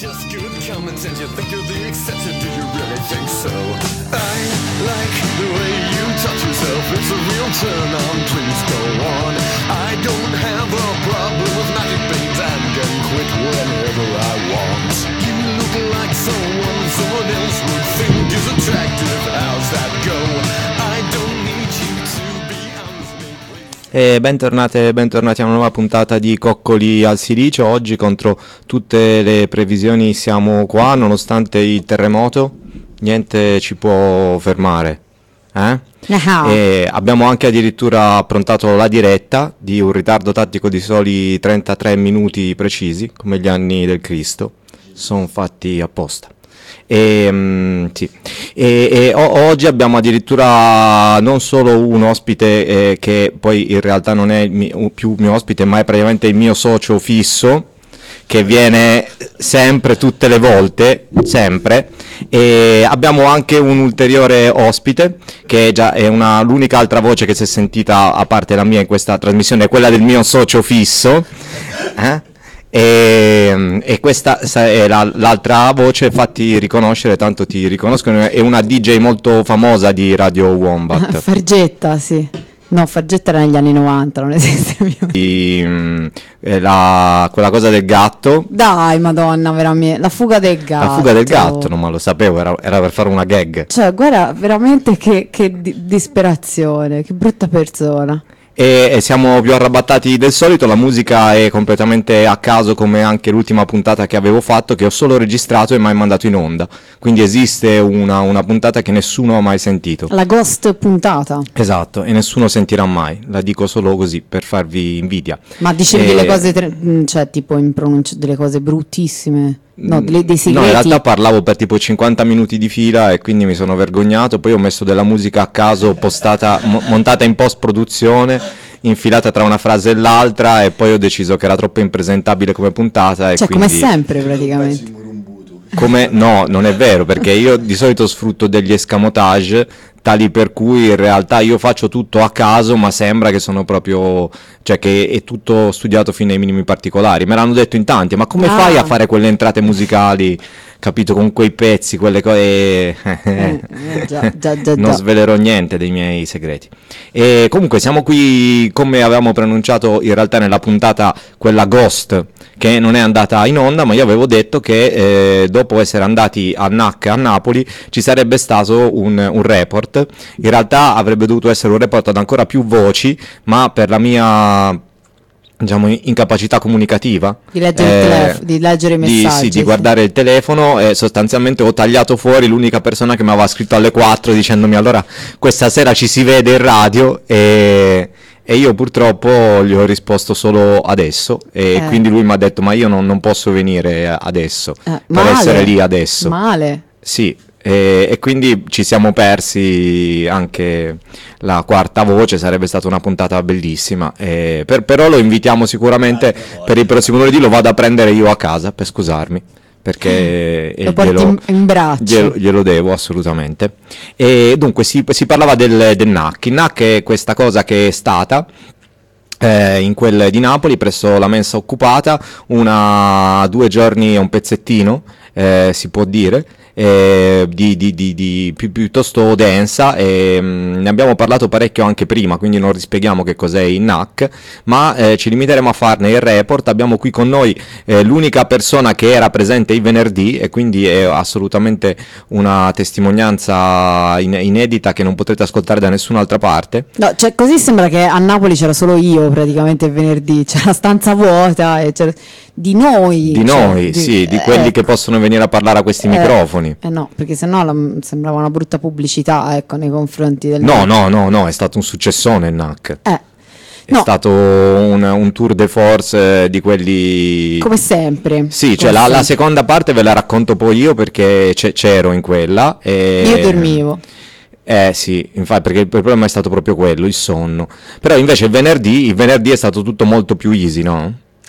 just good common sense. You think you're the exception, do you really think so? I like the way you touch yourself. It's a real turn on, please go on. I don't have a problem with magic beans and can quit whenever I want. You look like someone else would think is attractive. How's that go? I don't need you to be honest me, please. E bentornati a una nuova puntata di Coccoli al Silicio. Oggi contro tutte le previsioni siamo qua, nonostante il terremoto, niente ci può fermare. E abbiamo anche addirittura approntato la diretta di un ritardo tattico di soli 33 minuti precisi, come gli anni del Cristo, sono fatti apposta. Sì. Oggi abbiamo addirittura non solo un ospite che poi in realtà non è più mio ospite, ma è praticamente il mio socio fisso, che viene sempre, tutte le volte, sempre, e abbiamo anche un ulteriore ospite che già è l'unica altra voce che si è sentita a parte la mia in questa trasmissione, è quella del mio socio fisso, e questa è l'altra voce, fatti riconoscere, tanto ti riconoscono, è una DJ molto famosa di Radio Wombat. Fargetta, sì. No, Fargetta era negli anni 90, non esiste più. Quella cosa del gatto. Dai, madonna, veramente. La fuga del gatto. La fuga del gatto, non me lo sapevo, era per fare una gag. Cioè, guarda, veramente che disperazione, che brutta persona. E siamo più arrabbattati del solito, la musica è completamente a caso, come anche l'ultima puntata che avevo fatto, che ho solo registrato e mai mandato in onda, quindi esiste una puntata che nessuno ha mai sentito, la ghost puntata. Esatto, e nessuno sentirà mai, la dico solo così per farvi invidia. Ma dicevi delle cose cioè tipo in pronuncia delle cose bruttissime? No, dei segreti. No, in realtà parlavo per tipo 50 minuti di fila e quindi mi sono vergognato, poi ho messo della musica a caso montata in post produzione, infilata tra una frase e l'altra, e poi ho deciso che era troppo impresentabile come puntata, e cioè quindi... come sempre praticamente. No, non è vero, perché io di solito sfrutto degli escamotage tali per cui in realtà io faccio tutto a caso, ma sembra che sono proprio, cioè che è tutto studiato fino ai minimi particolari. Me l'hanno detto in tanti, ma come fai a fare quelle entrate musicali, capito, con quei pezzi, quelle cose? Già. Non svelerò niente dei miei segreti. E comunque siamo qui, come avevamo pronunciato in realtà nella puntata quella Ghost, che non è andata in onda, ma io avevo detto che dopo essere andati a NAC a Napoli ci sarebbe stato un report. In realtà avrebbe dovuto essere un report ad ancora più voci, ma per la mia, diciamo, incapacità comunicativa di leggere i messaggi, di guardare il telefono, sostanzialmente ho tagliato fuori l'unica persona che mi aveva scritto alle 4 dicendomi allora questa sera ci si vede in radio, e io purtroppo gli ho risposto solo adesso, e quindi lui mi ha detto ma io non posso venire adesso per essere lì adesso. Male. Sì. E quindi ci siamo persi anche la quarta voce, sarebbe stata una puntata bellissima, però lo invitiamo sicuramente per il prossimo lunedì, lo vado a prendere io a casa per scusarmi, perché lo porti in braccio. Glielo devo assolutamente. E dunque si parlava del NAC. Il NAC è questa cosa che è stata in quel di Napoli, presso la mensa occupata, 2 giorni e un pezzettino, si può dire, piuttosto densa, e ne abbiamo parlato parecchio anche prima, quindi non rispieghiamo che cos'è il NAC, ma ci limiteremo a farne il report. Abbiamo qui con noi l'unica persona che era presente il venerdì, e quindi è assolutamente una testimonianza inedita che non potrete ascoltare da nessun'altra parte. No, cioè così sembra che a Napoli c'era solo io praticamente il venerdì, c'era la stanza vuota e c'era... Di noi, di quelli che possono venire a parlare a questi microfoni. No, perché sennò sembrava una brutta pubblicità, ecco, nei confronti del No, è stato un successone il NAC. È stato un tour de force di quelli... Come sempre. Sì, cioè la seconda parte ve la racconto poi io, perché c'ero in quella. Io dormivo. Sì, infatti, perché il problema è stato proprio quello, il sonno. Però invece il venerdì è stato tutto molto più easy, no?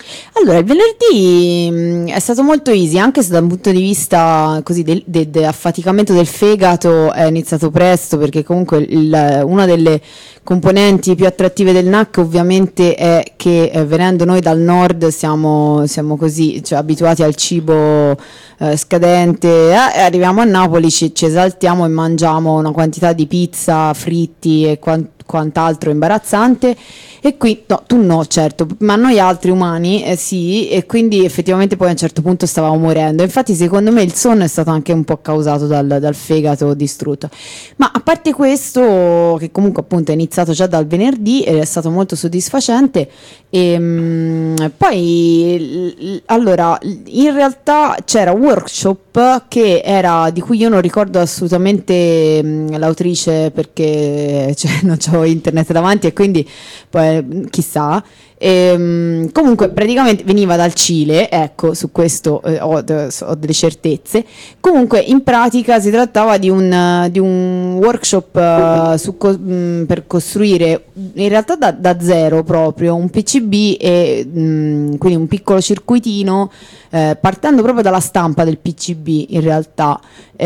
Allora, il venerdì è stato molto easy, anche se dal punto di vista così del affaticamento del fegato è iniziato presto, perché comunque una delle componenti più attrattive del NAC ovviamente è che venendo noi dal nord siamo così, cioè, abituati al cibo scadente, e arriviamo a Napoli, ci esaltiamo e mangiamo una quantità di pizza, fritti e quant'altro imbarazzante. E qui no, tu no, certo, ma noi altri umani sì, e quindi effettivamente poi a un certo punto stavamo morendo. Infatti secondo me il sonno è stato anche un po' causato dal fegato distrutto. Ma a parte questo, che comunque appunto è iniziato già dal venerdì ed è stato molto soddisfacente, e poi allora in realtà c'era un workshop di cui io non ricordo assolutamente l'autrice, perché cioè, non c'ho internet davanti e quindi poi chissà. Comunque praticamente veniva dal Cile, ecco, su questo ho delle certezze. Comunque in pratica si trattava di un workshop per costruire in realtà da zero proprio un PCB, e quindi un piccolo circuitino, partendo proprio dalla stampa del PCB in realtà,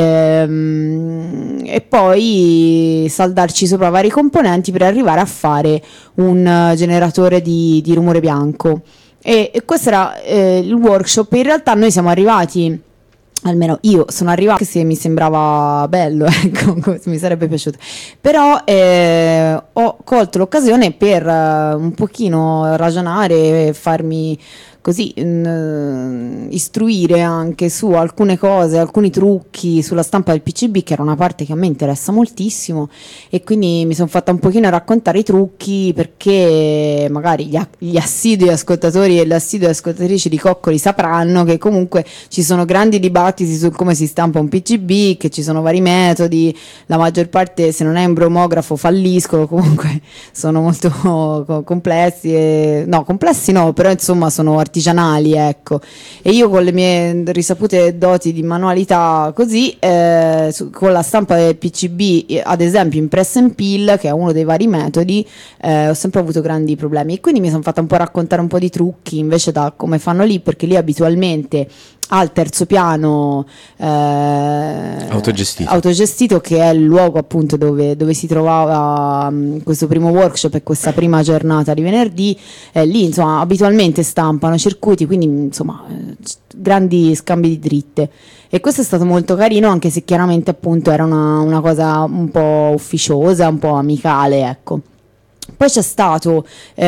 e poi saldarci sopra vari componenti per arrivare a fare un generatore di rumore bianco. E questo era il workshop. In realtà noi siamo arrivati, almeno io sono arrivata, che mi sembrava bello, ecco, mi sarebbe piaciuto, però ho colto l'occasione per un pochino ragionare, farmi così istruire anche su alcune cose, alcuni trucchi sulla stampa del PCB, che era una parte che a me interessa moltissimo, e quindi mi sono fatta un pochino raccontare i trucchi, perché magari gli assidui ascoltatori e le assidue ascoltatrici di Coccoli sapranno che comunque ci sono grandi dibattiti su come si stampa un PCB, che ci sono vari metodi, la maggior parte, se non è un bromografo, falliscono, comunque sono molto complessi, complessi no, però insomma sono artigianali, ecco. E io con le mie risapute doti di manualità così, con la stampa del PCB, ad esempio in press and peel, che è uno dei vari metodi, ho sempre avuto grandi problemi, e quindi mi sono fatta un po' raccontare un po' di trucchi invece da come fanno lì, perché lì abitualmente al terzo piano autogestito, che è il luogo appunto dove si trovava questo primo workshop e questa prima giornata di venerdì, lì insomma abitualmente stampano circuiti, quindi insomma grandi scambi di dritte, e questo è stato molto carino, anche se chiaramente appunto era una cosa un po' ufficiosa, un po' amicale, ecco. Poi c'è stato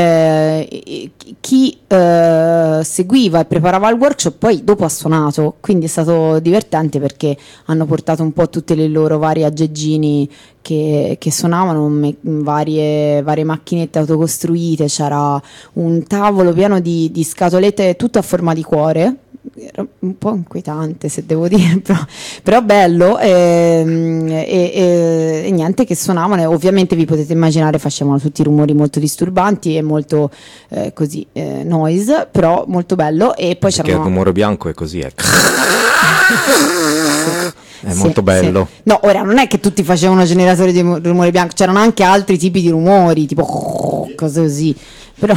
chi seguiva e preparava il workshop, poi dopo ha suonato, quindi è stato divertente perché hanno portato un po' tutte le loro varie aggeggini che suonavano, varie macchinette autocostruite, c'era un tavolo pieno di scatolette tutto a forma di cuore. Era un po' inquietante, se devo dire, però bello, e niente, che suonavano, e ovviamente vi potete immaginare facevano tutti rumori molto disturbanti e molto così noise, però molto bello. E poi perché il rumore bianco è così, ecco. È molto bello. Sì. No, ora non è che tutti facevano generatori di rumore bianco, c'erano anche altri tipi di rumori, tipo cose così, però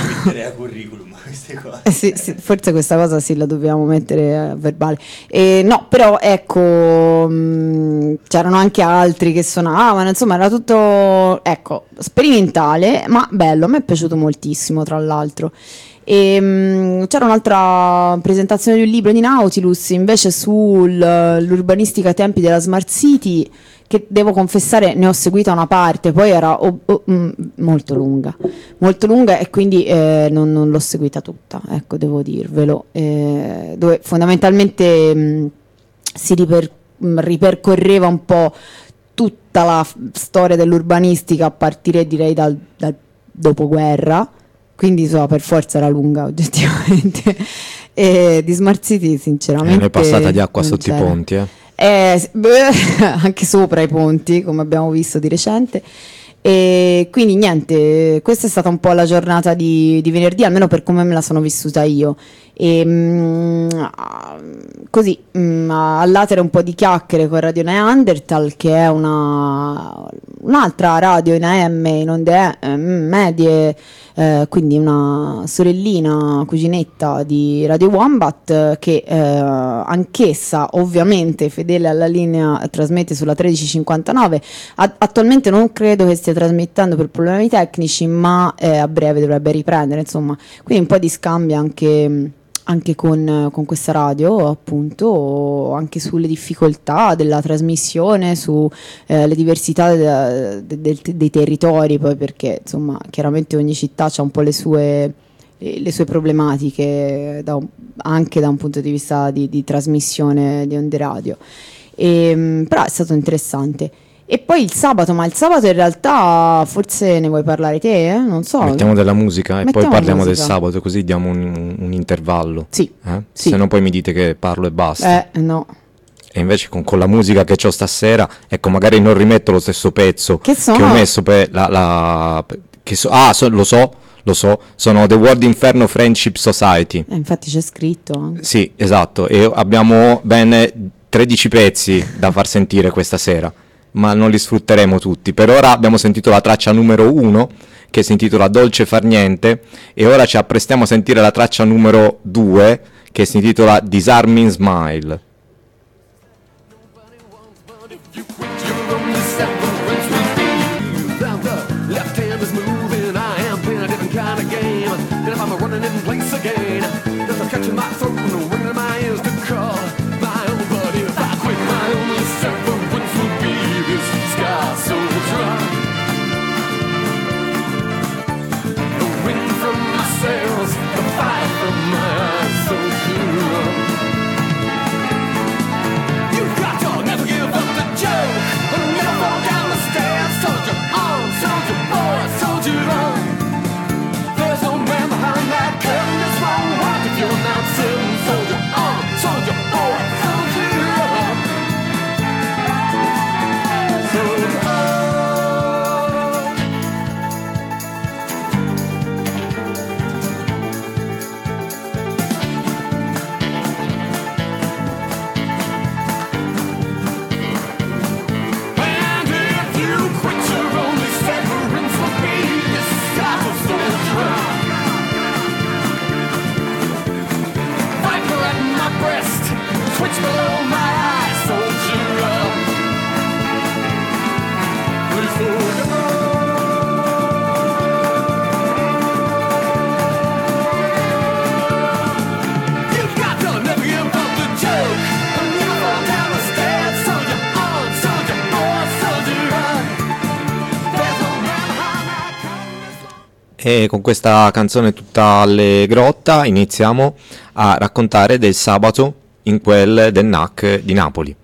sì, forse questa cosa sì la dobbiamo mettere a verbale. No, però ecco, c'erano anche altri che suonavano, insomma era tutto, ecco, sperimentale, ma bello, a me è piaciuto moltissimo, tra l'altro. C'era un'altra presentazione di un libro di Nautilus invece sull'urbanistica ai tempi della Smart City, che devo confessare ne ho seguita una parte, poi era molto lunga, e quindi non l'ho seguita tutta, ecco, devo dirvelo, dove fondamentalmente si ripercorreva un po' tutta la storia dell'urbanistica a partire, direi, dal dopoguerra, quindi insomma per forza era lunga oggettivamente, e di Smart City sinceramente ne è passata di acqua sotto i ponti, anche sopra i ponti, come abbiamo visto di recente. E quindi niente, questa è stata un po' la giornata di venerdì, almeno per come me la sono vissuta io. E così all'atere un po' di chiacchiere con Radio Neanderthal, che è un'altra radio in AM, in onde medie, quindi una sorellina, cuginetta di Radio Wombat, che anch'essa ovviamente fedele alla linea trasmette sulla 1359. Attualmente non credo che stia trasmettendo per problemi tecnici, ma a breve dovrebbe riprendere, insomma, quindi un po' di scambio anche con questa radio, appunto, anche sulle difficoltà della trasmissione, su le diversità dei territori, poi perché insomma chiaramente ogni città ha un po' le sue problematiche anche da un punto di vista di trasmissione di onde radio. Però è stato interessante. E poi il sabato in realtà forse ne vuoi parlare te? Non so. Mettiamo della musica e Mettiamo poi parliamo del musica. sabato, così diamo un intervallo. Sì, sì. Se no poi mi dite che parlo e basta. No. E invece con la musica che ho stasera, ecco, magari non rimetto lo stesso pezzo Che sono? che ho messo per lo so, sono The World Inferno Friendship Society. Infatti c'è scritto. Sì, esatto, e abbiamo ben 13 pezzi da far sentire questa sera, ma non li sfrutteremo tutti. Per ora abbiamo sentito la traccia numero 1, che si intitola Dolce far niente, e ora ci apprestiamo a sentire la traccia numero 2, che si intitola Disarming Smile. E con questa canzone tutta allegrotta iniziamo a raccontare del sabato in quel del NAC di Napoli.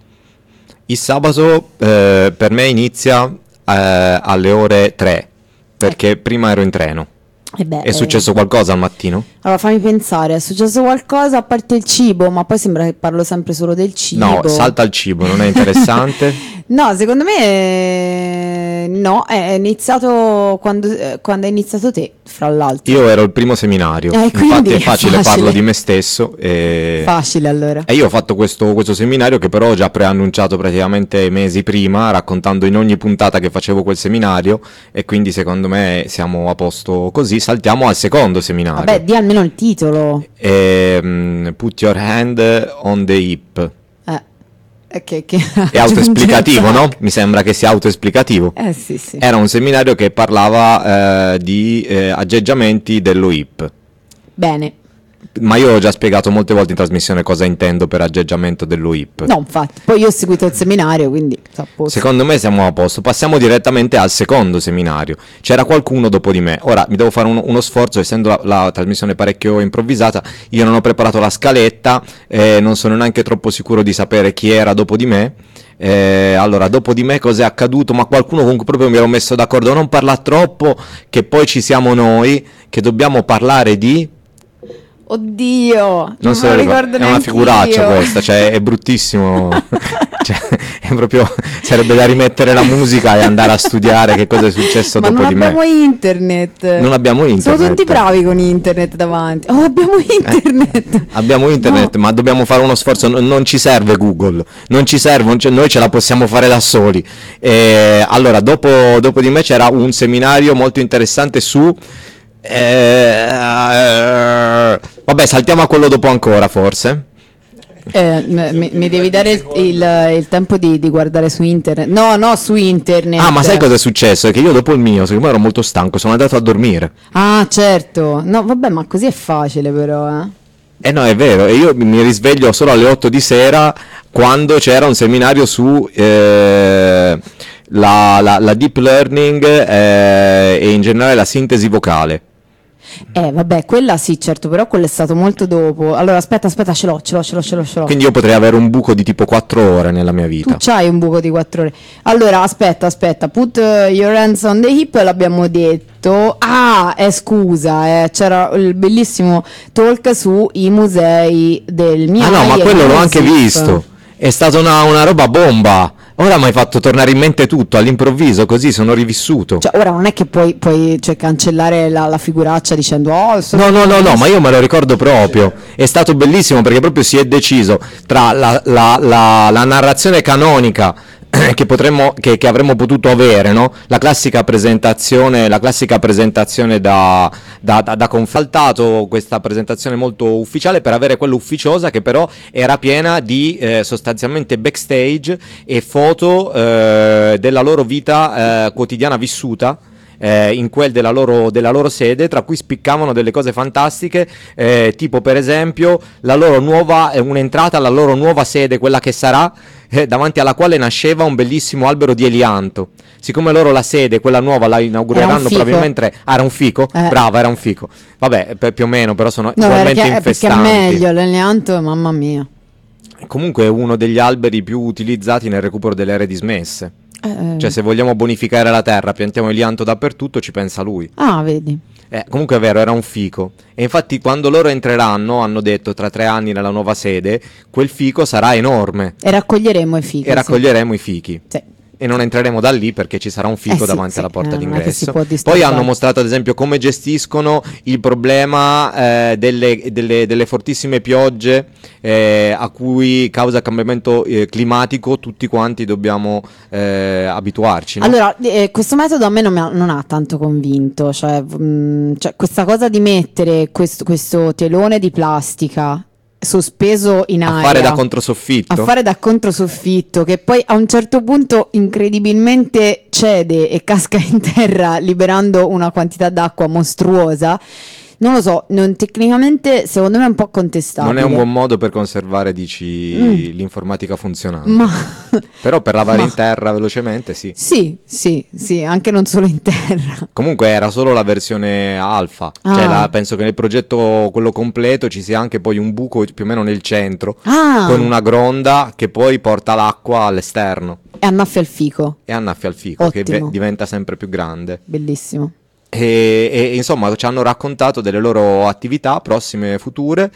Il sabato per me inizia alle ore 3, perché prima ero in treno. È successo qualcosa al mattino? Allora fammi pensare, è successo qualcosa a parte il cibo, ma poi sembra che parlo sempre solo del cibo. No, salta il cibo, non è interessante? No, secondo me no, è iniziato quando hai iniziato te, fra l'altro. Io ero il primo seminario, infatti è facile, parlo di me stesso. Facile allora. E io ho fatto questo seminario che però ho già preannunciato praticamente mesi prima, raccontando in ogni puntata che facevo quel seminario, e quindi secondo me siamo a posto così. Saltiamo al secondo seminario. Vabbè, di almeno il titolo. Put your hand on the hip. Che è autoesplicativo, no? Mi sembra che sia autoesplicativo. Sì. Era un seminario che parlava di aggeggiamenti dello hip. Bene. Ma io ho già spiegato molte volte in trasmissione cosa intendo per aggeggiamento dello hip. No, infatti, poi io ho seguito il seminario, quindi a posto. Secondo me siamo a posto. Passiamo direttamente al secondo seminario. C'era qualcuno dopo di me. Ora mi devo fare uno sforzo, essendo la trasmissione parecchio improvvisata. Io non ho preparato la scaletta, non sono neanche troppo sicuro di sapere chi era dopo di me. Allora, dopo di me cos'è accaduto? Ma qualcuno comunque proprio mi ero messo d'accordo, non parla troppo, che poi ci siamo noi, che dobbiamo parlare di... Oddio, non se lo ricordo, è una figuraccia questa, cioè è bruttissimo. Cioè, È proprio, sarebbe da rimettere la musica e andare a studiare che cosa è successo Ma dopo non di me. abbiamo internet. Non abbiamo internet. Sono tutti bravi con internet davanti. Oh, abbiamo internet. Abbiamo internet, No. ma dobbiamo fare uno sforzo. Non ci serve Google, non ci serve, noi ce la possiamo fare da soli. Allora, dopo di me c'era un seminario molto interessante su. Vabbè, saltiamo a quello dopo ancora, forse. Mi devi dare il tempo di guardare su internet. No, su internet. Ah, ma sai cosa è successo? È che io dopo il mio, siccome ero molto stanco, sono andato a dormire. Ah, certo. No, vabbè, ma così è facile però, eh. No, è vero, e io mi risveglio solo alle 8 di sera quando c'era un seminario su la deep learning e in generale la sintesi vocale. Vabbè, quella sì, certo, però quello è stato molto dopo. Allora, aspetta, ce l'ho. Quindi io potrei avere un buco di tipo 4 ore nella mia vita. Tu c'hai un buco di 4 ore. Allora, aspetta, put your hands on the hip, l'abbiamo detto. Scusa, c'era il bellissimo talk sui musei del MIAI. Ah no, ma e quello l'ho anche MISIP. visto. È stata una roba bomba. Ora mi hai fatto tornare in mente tutto all'improvviso, così sono rivissuto. Cioè, ora non è che puoi cancellare la figuraccia dicendo No, ma io me lo ricordo proprio. È stato bellissimo perché proprio si è deciso tra la narrazione canonica che avremmo potuto avere, no? La classica presentazione da confaltato, questa presentazione molto ufficiale, per avere quella ufficiosa che però era piena di sostanzialmente backstage e foto della loro vita quotidiana vissuta in quel della loro sede, tra cui spiccavano delle cose fantastiche, tipo per esempio un'entrata alla loro nuova sede, quella che sarà, davanti alla quale nasceva un bellissimo albero di elianto. Siccome loro la sede, quella nuova, la inaugureranno probabilmente. Era un fico? Brava, era un fico. Vabbè, più o meno, però sono ugualmente infestanti. Perché è meglio l'elianto, mamma mia. Comunque è uno degli alberi più utilizzati nel recupero delle aree dismesse. Cioè, se vogliamo bonificare la terra, piantiamo elianto dappertutto, ci pensa lui. Ah, vedi. Comunque è vero, era un fico. E infatti quando loro entreranno, hanno detto tra 3 anni nella nuova sede, quel fico sarà enorme. E raccoglieremo i fichi. I fichi. Sì. E non entreremo da lì perché ci sarà un fico davanti alla porta d'ingresso. Poi hanno mostrato ad esempio come gestiscono il problema delle fortissime piogge a cui causa cambiamento climatico tutti quanti dobbiamo abituarci, no? Allora, questo metodo a me non ha tanto convinto, cioè questa cosa di mettere questo telone di plastica sospeso in aria a fare da controsoffitto, che poi a un certo punto incredibilmente cede e casca in terra liberando una quantità d'acqua mostruosa. Non lo so, tecnicamente secondo me è un po' contestabile. Non è un buon modo per conservare, dici, l'informatica funzionante. Ma però per lavare in terra velocemente sì. Sì, anche non solo in terra. Comunque era solo la versione alfa. Cioè penso che nel progetto quello completo ci sia anche poi un buco più o meno nel centro con una gronda che poi porta l'acqua all'esterno. E annaffia il fico. Ottimo. Che diventa sempre più grande. Bellissimo. E insomma ci hanno raccontato delle loro attività prossime, future,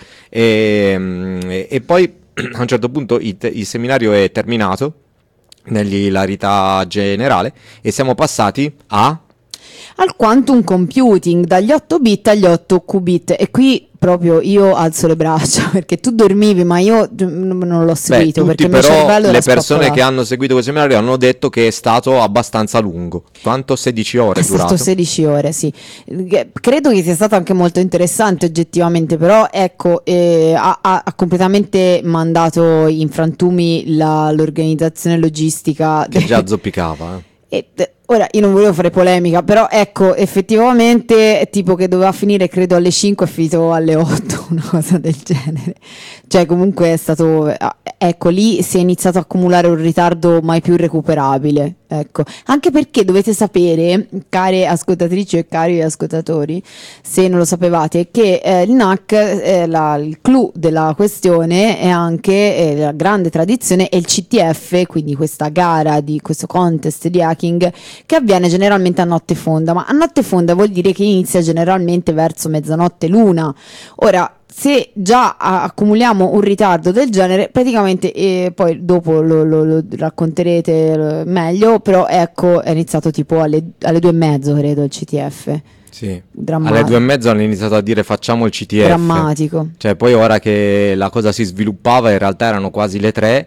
e poi a un certo punto il seminario è terminato nell'ilarità generale e siamo passati al quantum computing, dagli 8 bit agli 8 qubit, e qui proprio io alzo le braccia perché tu dormivi ma io non l'ho seguito. Perché il mio cervello le persone che hanno seguito questo seminario hanno detto che è stato abbastanza lungo. Quanto? 16 ore è durato? È stato 16 ore, sì. Credo che sia stato anche molto interessante oggettivamente, però ecco, ha completamente mandato in frantumi l'organizzazione logistica che già zoppicava. Ora io non volevo fare polemica, però ecco, effettivamente tipo che doveva finire credo alle 5 è finito alle 8, una cosa del genere. Cioè comunque è stato, ecco, lì si è iniziato a accumulare un ritardo mai più recuperabile, ecco. Anche perché dovete sapere, care ascoltatrici e cari ascoltatori, se non lo sapevate, che il NAC, il clou della questione è anche la grande tradizione è il CTF, quindi questa gara di questo contest di hacking che avviene generalmente a notte fonda, ma a notte fonda vuol dire che inizia generalmente verso mezzanotte l'una. Ora, se già accumuliamo un ritardo del genere, praticamente, poi dopo lo racconterete meglio, però ecco, è iniziato tipo alle 2:30, credo, il CTF. Sì, Drammatico. alle 2:30 hanno iniziato a dire facciamo il CTF. Drammatico. Cioè poi ora che la cosa si sviluppava in realtà erano quasi le 3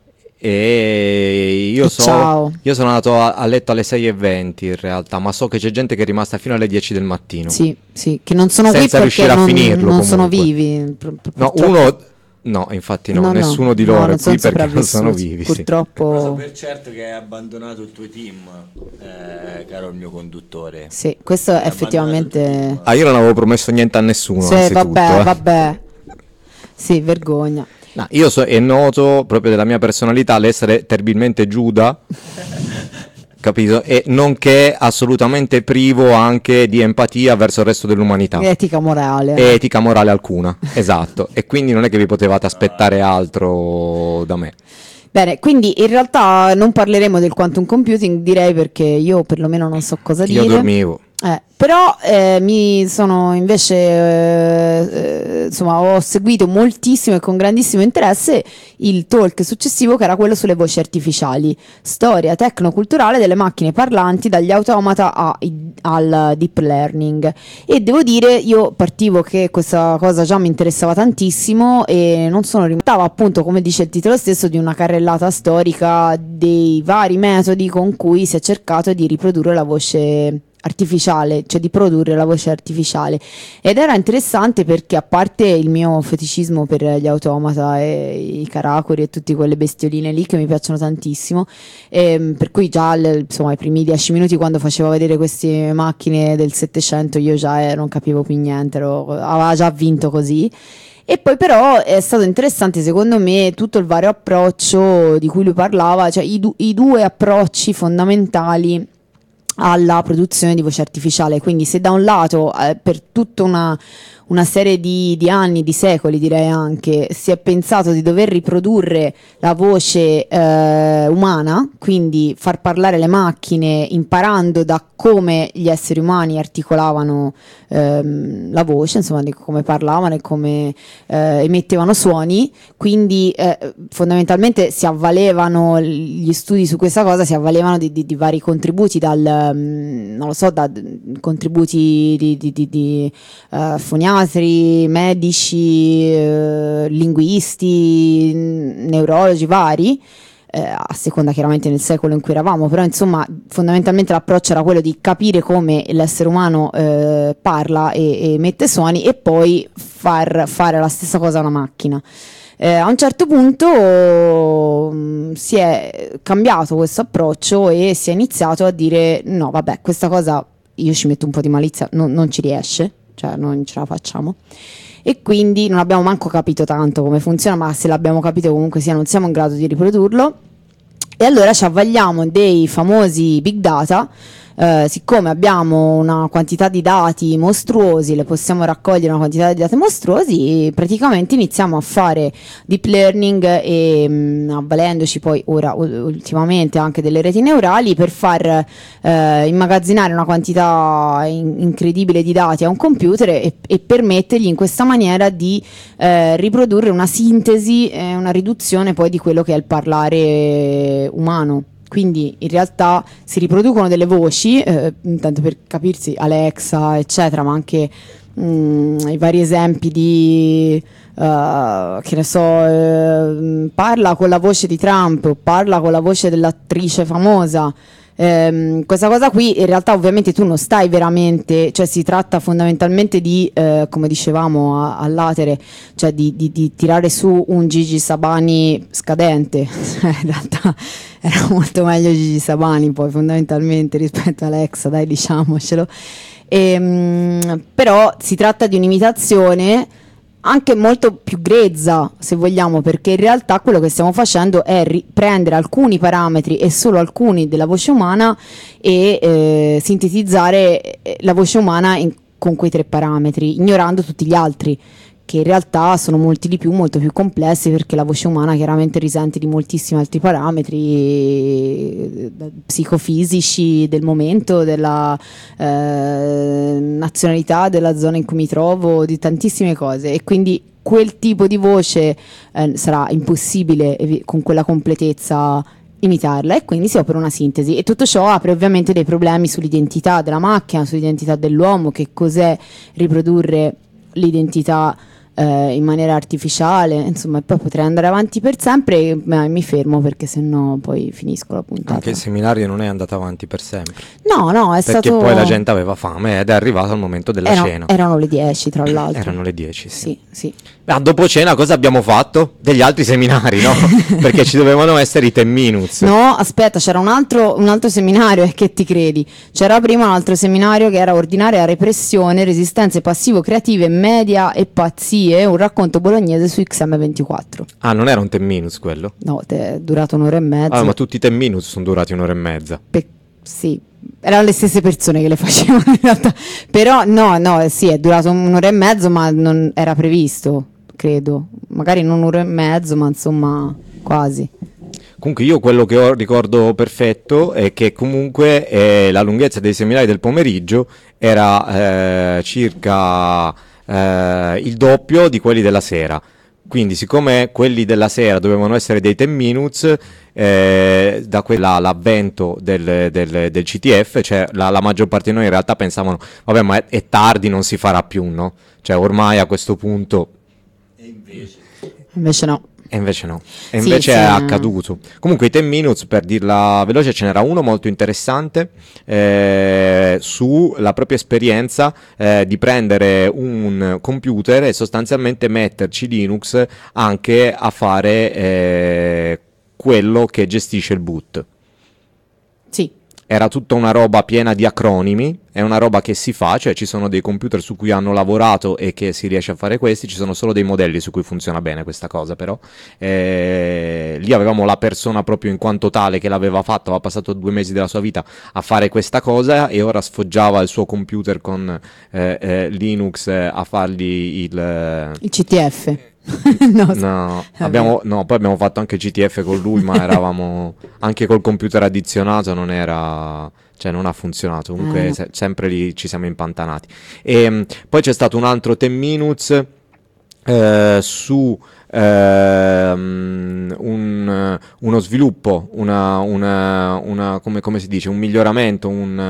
e io sono andato a letto alle 6:20 in realtà, ma so che c'è gente che è rimasta fino alle 10 del mattino. Sì, che non sono senza qui perché riuscire a finirlo, non sono comunque. vivi. No, infatti No, nessuno di loro è qui sono perché non sono sopravvissuti, vivi. Sì. purtroppo. Cosa per certo che hai abbandonato il tuo team, caro il mio conduttore. Sì, questo è effettivamente. Io non avevo promesso niente a nessuno. Sì, anzitutto, vabbè. Sì, vergogna. No, è noto proprio della mia personalità l'essere terribilmente Giuda, capito? E nonché assolutamente privo anche di empatia verso il resto dell'umanità. Etica morale. Etica morale alcuna, esatto. E quindi non è che vi potevate aspettare altro da me. Bene, quindi in realtà non parleremo del quantum computing, direi, perché io perlomeno non so cosa dire. Io dormivo. Però mi sono invece insomma, ho seguito moltissimo e con grandissimo interesse il talk successivo, che era quello sulle voci artificiali, storia tecnoculturale delle macchine parlanti dagli automata al deep learning. E devo dire, io partivo che questa cosa già mi interessava tantissimo e non sono rimasta, appunto, come dice il titolo stesso, di una carrellata storica dei vari metodi con cui si è cercato di riprodurre la voce artificiale, cioè di produrre la voce artificiale. Ed era interessante perché, a parte il mio feticismo per gli automata e i caracori e tutte quelle bestioline lì che mi piacciono tantissimo, per cui già insomma i primi 10 minuti, quando facevo vedere queste macchine del 700, io già non capivo più niente, aveva già vinto così. E poi però è stato interessante, secondo me, tutto il vario approccio di cui lui parlava, cioè i due approcci fondamentali alla produzione di voce artificiale. Quindi, se da un lato per tutta una serie di anni, di secoli direi anche, si è pensato di dover riprodurre la voce umana, quindi far parlare le macchine imparando da come gli esseri umani articolavano la voce, insomma, di come parlavano e come emettevano suoni, quindi fondamentalmente si avvalevano, gli studi su questa cosa si avvalevano di vari contributi, non lo so, da contributi di foniatri, medici, linguisti, neurologi vari, a seconda chiaramente nel secolo in cui eravamo, però insomma fondamentalmente l'approccio era quello di capire come l'essere umano parla e emette suoni, e poi far fare la stessa cosa a una macchina. A un certo punto si è cambiato questo approccio e si è iniziato a dire: no, vabbè, questa cosa io ci metto un po' di malizia, non ci riesce, cioè non ce la facciamo. E quindi non abbiamo manco capito tanto come funziona, ma se l'abbiamo capito comunque sia non siamo in grado di riprodurlo. E allora ci avvagliamo dei famosi big data. Siccome abbiamo una quantità di dati mostruosi, le possiamo raccogliere una quantità di dati mostruosi, praticamente iniziamo a fare deep learning e avvalendoci poi ora ultimamente anche delle reti neurali per far immagazzinare una quantità incredibile di dati a un computer e permettergli in questa maniera di riprodurre una sintesi, una riduzione poi di quello che è il parlare umano. Quindi in realtà si riproducono delle voci, tanto per capirsi, Alexa eccetera, ma anche i vari esempi di che ne so, parla con la voce di Trump, parla con la voce dell'attrice famosa. Questa cosa qui in realtà ovviamente tu non stai veramente, cioè si tratta fondamentalmente di come dicevamo all'atere, cioè di tirare su un Gigi Sabani scadente. In realtà era molto meglio Gigi Sabani poi fondamentalmente rispetto a Alexa, dai, diciamocelo. Però si tratta di un'imitazione anche molto più grezza, se vogliamo, perché in realtà quello che stiamo facendo è prendere alcuni parametri e solo alcuni della voce umana e sintetizzare la voce umana con quei 3 parametri, ignorando tutti gli altri, che in realtà sono molti di più, molto più complessi, perché la voce umana chiaramente risente di moltissimi altri parametri psicofisici del momento, della nazionalità, della zona in cui mi trovo, di tantissime cose, e quindi quel tipo di voce sarà impossibile con quella completezza imitarla, e quindi si opera una sintesi, e tutto ciò apre ovviamente dei problemi sull'identità della macchina, sull'identità dell'uomo, che cos'è riprodurre l'identità in maniera artificiale, insomma. E poi potrei andare avanti per sempre, ma mi fermo perché sennò poi finisco la puntata. Anche il seminario non è andato avanti per sempre, No, è perché stato... poi la gente aveva fame ed è arrivato il momento della cena. Erano le 10 tra l'altro. Erano le 10, sì. Sì. Dopo cena cosa abbiamo fatto? Degli altri seminari, no? Perché ci dovevano essere i 10 minutes. No, aspetta, c'era un altro seminario, e che ti credi? C'era prima un altro seminario che era ordinaria repressione, resistenze passivo-creative, media e pazzie, un racconto bolognese su XM24. Ah, non era un 10 minutes quello? No, è durato un'ora e mezza. Ah, ma tutti i 10 minutes sono durati un'ora e mezza. Sì, erano le stesse persone che le facevano in realtà. Però no, sì, è durato un'ora e mezzo, ma non era previsto, credo. Magari non un'ora e mezzo, ma insomma quasi. Comunque io quello che ho ricordo perfetto è che comunque la lunghezza dei seminari del pomeriggio era circa il doppio di quelli della sera. Quindi siccome quelli della sera dovevano essere dei 10 minutes, da l'avvento del CTF, cioè la maggior parte di noi in realtà pensavano vabbè, ma è tardi, non si farà più, no? Cioè ormai a questo punto... Invece no. E invece no, e Sì, invece sì. è accaduto. Comunque i 10 minutes, per dirla veloce, ce n'era uno molto interessante sulla propria esperienza di prendere un computer e sostanzialmente metterci Linux anche a fare quello che gestisce il boot. Sì. Era tutta una roba piena di acronimi, è una roba che si fa, cioè ci sono dei computer su cui hanno lavorato e che si riesce a fare questi, ci sono solo dei modelli su cui funziona bene questa cosa però. Lì avevamo la persona proprio in quanto tale che l'aveva fatto, aveva passato 2 mesi della sua vita a fare questa cosa e ora sfoggiava il suo computer con Linux a fargli il CTF. No, poi abbiamo fatto anche GTF con lui, ma eravamo anche col computer addizionato, non era, cioè non ha funzionato. Comunque sempre lì ci siamo impantanati. E poi c'è stato un altro 10 minutes su uno sviluppo, come si dice, un miglioramento,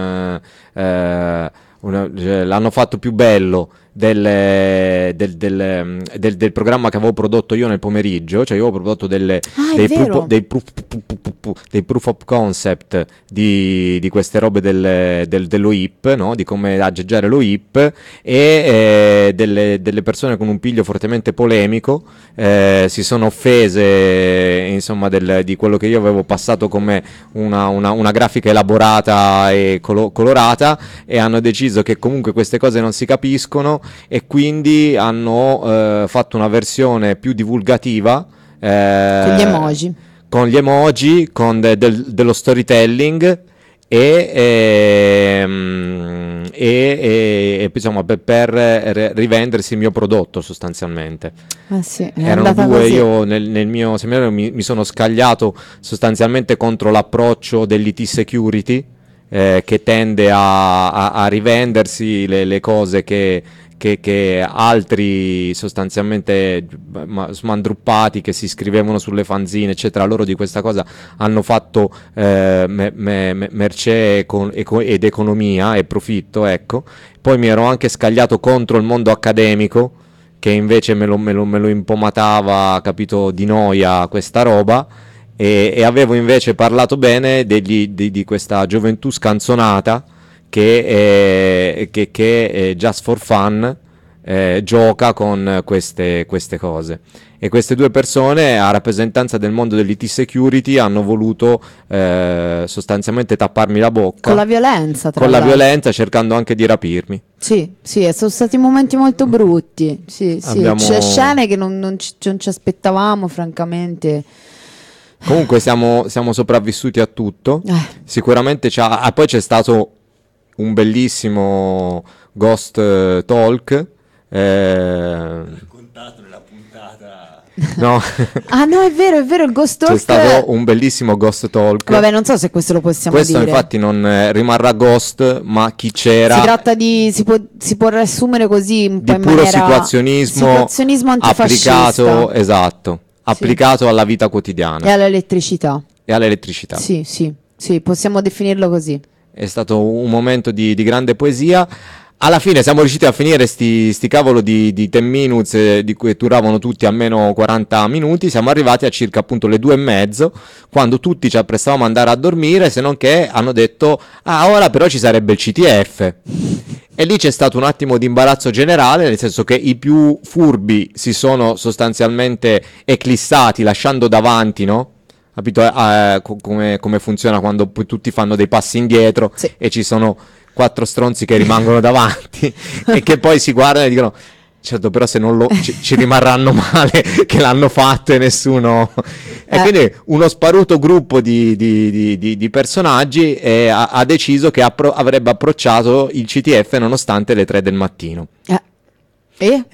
l'hanno fatto più bello del programma che avevo prodotto io nel pomeriggio, cioè io avevo prodotto dei proof of concept di queste robe dell'OIP, no? Di come aggeggiare l'OIP, e delle persone con un piglio fortemente polemico si sono offese, insomma, di quello che io avevo passato come una grafica elaborata e colorata, e hanno deciso che comunque queste cose non si capiscono, e quindi hanno fatto una versione più divulgativa con gli emoji, con dello storytelling e insomma per rivendersi il mio prodotto sostanzialmente. Sì, Erano due, così. io nel mio seminario mi sono scagliato sostanzialmente contro l'approccio dell'IT security, che tende a rivendersi le cose che altri sostanzialmente smandruppati che si scrivevano sulle fanzine eccetera, loro di questa cosa hanno fatto mercé ed economia e profitto, ecco. Poi mi ero anche scagliato contro il mondo accademico, che invece me lo impomatava, capito, di noia questa roba. E avevo invece parlato bene di questa gioventù scanzonata che just for fun gioca con queste cose, e queste due persone a rappresentanza del mondo dell'IT security hanno voluto sostanzialmente tapparmi la bocca Con la violenza, tra con la l'altro. violenza, cercando anche di rapirmi. Sì, sono stati momenti molto brutti. Sì. C'è scene che non ci aspettavamo, francamente. Comunque siamo sopravvissuti a tutto. Sicuramente poi c'è stato un bellissimo Ghost Talk portato nella puntata. No, Ah no, è vero, il Ghost Talk. c'è stato un bellissimo Ghost Talk. Vabbè, non so se questo lo possiamo Questo dire. infatti non rimarrà Ghost, ma chi c'era Si tratta di, si può riassumere così un po' di in puro maniera... situazionismo antifascista. applicato, esatto, applicato alla vita E quotidiana all'elettricità. e all'elettricità. Sì, possiamo definirlo così. È stato un momento di grande poesia. Alla fine siamo riusciti a finire sti cavolo di 10 minutes di cui duravano tutti almeno 40 minuti. Siamo arrivati a circa appunto le 2:30, quando tutti ci apprestavamo ad andare a dormire, se non che hanno detto ora però ci sarebbe il CTF. E lì c'è stato un attimo di imbarazzo generale, nel senso che i più furbi si sono sostanzialmente eclissati lasciando davanti, no? Capito come funziona quando poi tutti fanno dei passi indietro, Sì. e ci sono 4 stronzi che rimangono davanti e che poi si guardano e dicono certo, però se non lo ci rimarranno male che l'hanno fatto e nessuno. E quindi uno sparuto gruppo di personaggi ha deciso che avrebbe approcciato il CTF nonostante le 3 del mattino. E?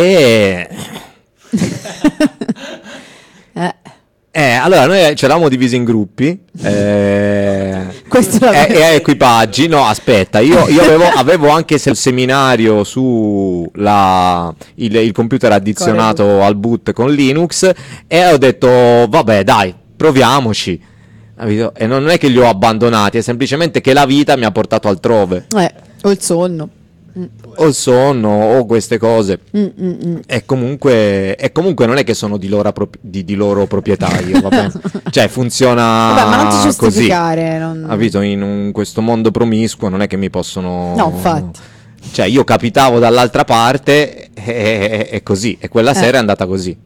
Allora noi ce l'avamo divisi in gruppi Questo e a equipaggi. No, aspetta, io avevo anche il seminario su il computer addizionato al boot con Linux, e ho detto vabbè dai, proviamoci, capito? E non è che li ho abbandonati, è semplicemente che la vita mi ha portato altrove, o il sonno. o il sonno o queste cose. E comunque non è che sono di loro proprietà io, va bene? Cioè funziona Vabbè, ma non ti così, giustificare. Non... capito? In questo mondo promiscuo non è che mi possono... No, infatti. Cioè io capitavo dall'altra parte e così, e quella sera è andata così.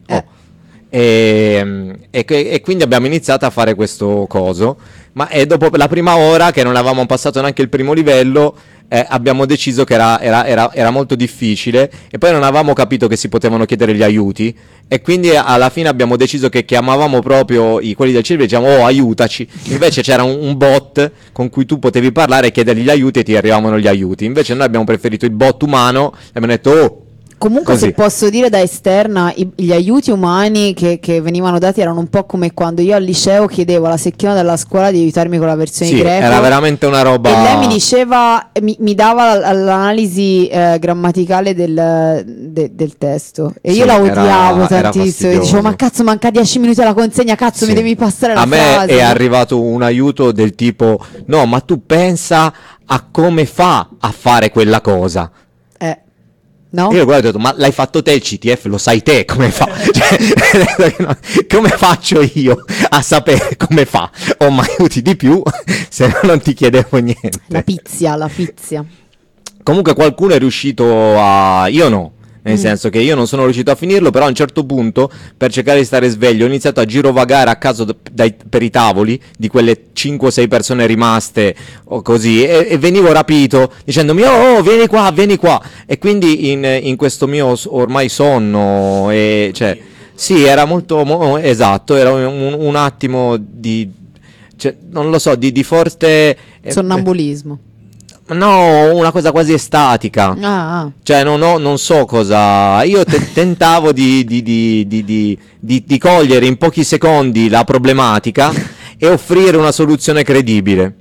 E quindi abbiamo iniziato a fare questo coso, ma dopo la prima ora, che non avevamo passato neanche il primo livello, abbiamo deciso che era molto difficile, e poi non avevamo capito che si potevano chiedere gli aiuti, e quindi alla fine abbiamo deciso che chiamavamo proprio quelli del cervello e diciamo aiutaci. Invece c'era un bot con cui tu potevi parlare e chiedergli gli aiuti e ti arrivavano gli aiuti. Invece noi abbiamo preferito il bot umano e abbiamo detto Comunque, così. se posso dire da esterna, gli aiuti umani che venivano dati erano un po' come quando io al liceo chiedevo alla secchiona della scuola di aiutarmi con la versione Sì, greco. era veramente una roba. E lei mi diceva, mi dava l'analisi grammaticale del testo. E io Sì, la odiavo era tantissimo. E fastidioso. dicevo, ma cazzo, manca 10 minuti alla consegna, cazzo, Sì. mi devi passare la A me frase. è no? arrivato un aiuto del tipo no, ma tu pensa a come fa a fare quella cosa. No? Io guardo e ho detto, ma l'hai fatto te il CTF, lo sai te come fa? Cioè, come faccio io a sapere come fa? O mi aiuti di più, se no non ti chiedevo niente. La pizia. Comunque qualcuno è riuscito io no. Nel senso che io non sono riuscito a finirlo, però a un certo punto, per cercare di stare sveglio, ho iniziato a girovagare a caso per i tavoli di quelle 5 o 6 persone rimaste o così, e venivo rapito dicendomi oh vieni qua, e quindi in questo mio ormai sonno, cioè sì, era molto esatto, era un attimo di, cioè, non lo so, di forte Sonnambulismo. no, una cosa quasi estatica. Cioè non so cosa. Io tentavo di cogliere in pochi secondi la problematica e offrire una soluzione credibile.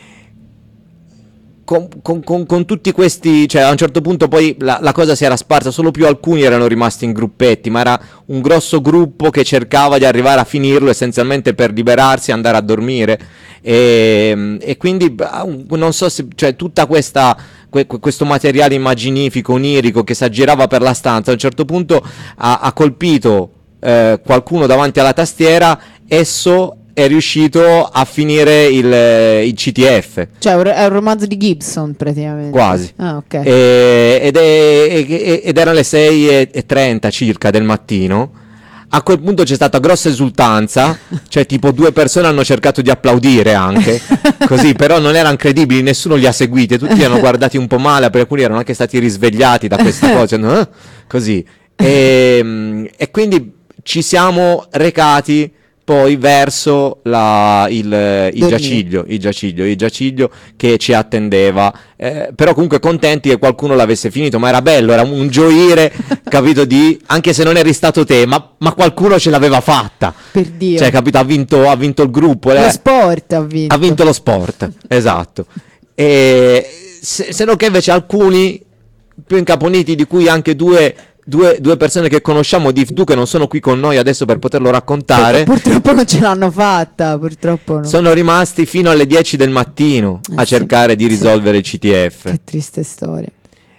Con tutti questi, cioè a un certo punto poi la cosa si era sparsa, solo più alcuni erano rimasti in gruppetti, ma era un grosso gruppo che cercava di arrivare a finirlo essenzialmente per liberarsi e andare a dormire, e quindi non so se, cioè tutta questo materiale immaginifico, onirico che si aggirava per la stanza a un certo punto ha colpito qualcuno davanti alla tastiera. Esso è riuscito a finire il CTF. Cioè è un romanzo di Gibson praticamente. Quasi. Ok. Ed erano le 6:30 circa del mattino. A quel punto c'è stata grossa esultanza, cioè tipo 2 persone hanno cercato di applaudire anche, così, però non erano credibili, nessuno li ha seguiti, tutti li hanno guardati un po' male, per alcuni erano anche stati risvegliati da questa cosa, così. E quindi ci siamo recati poi verso il giaciglio che ci attendeva, però comunque contenti che qualcuno l'avesse finito, ma era bello, era un gioire, capito, anche se non eri stato te, ma qualcuno ce l'aveva fatta, per Dio, cioè, capito, ha vinto il gruppo, lo sport ha vinto lo sport, esatto. E se non che invece alcuni più incaponiti, di cui anche due persone che conosciamo di FDU, che non sono qui con noi adesso per poterlo raccontare, purtroppo non ce l'hanno fatta, purtroppo no. Sono rimasti fino alle 10 del mattino a cercare di risolvere il CTF. Che triste storia.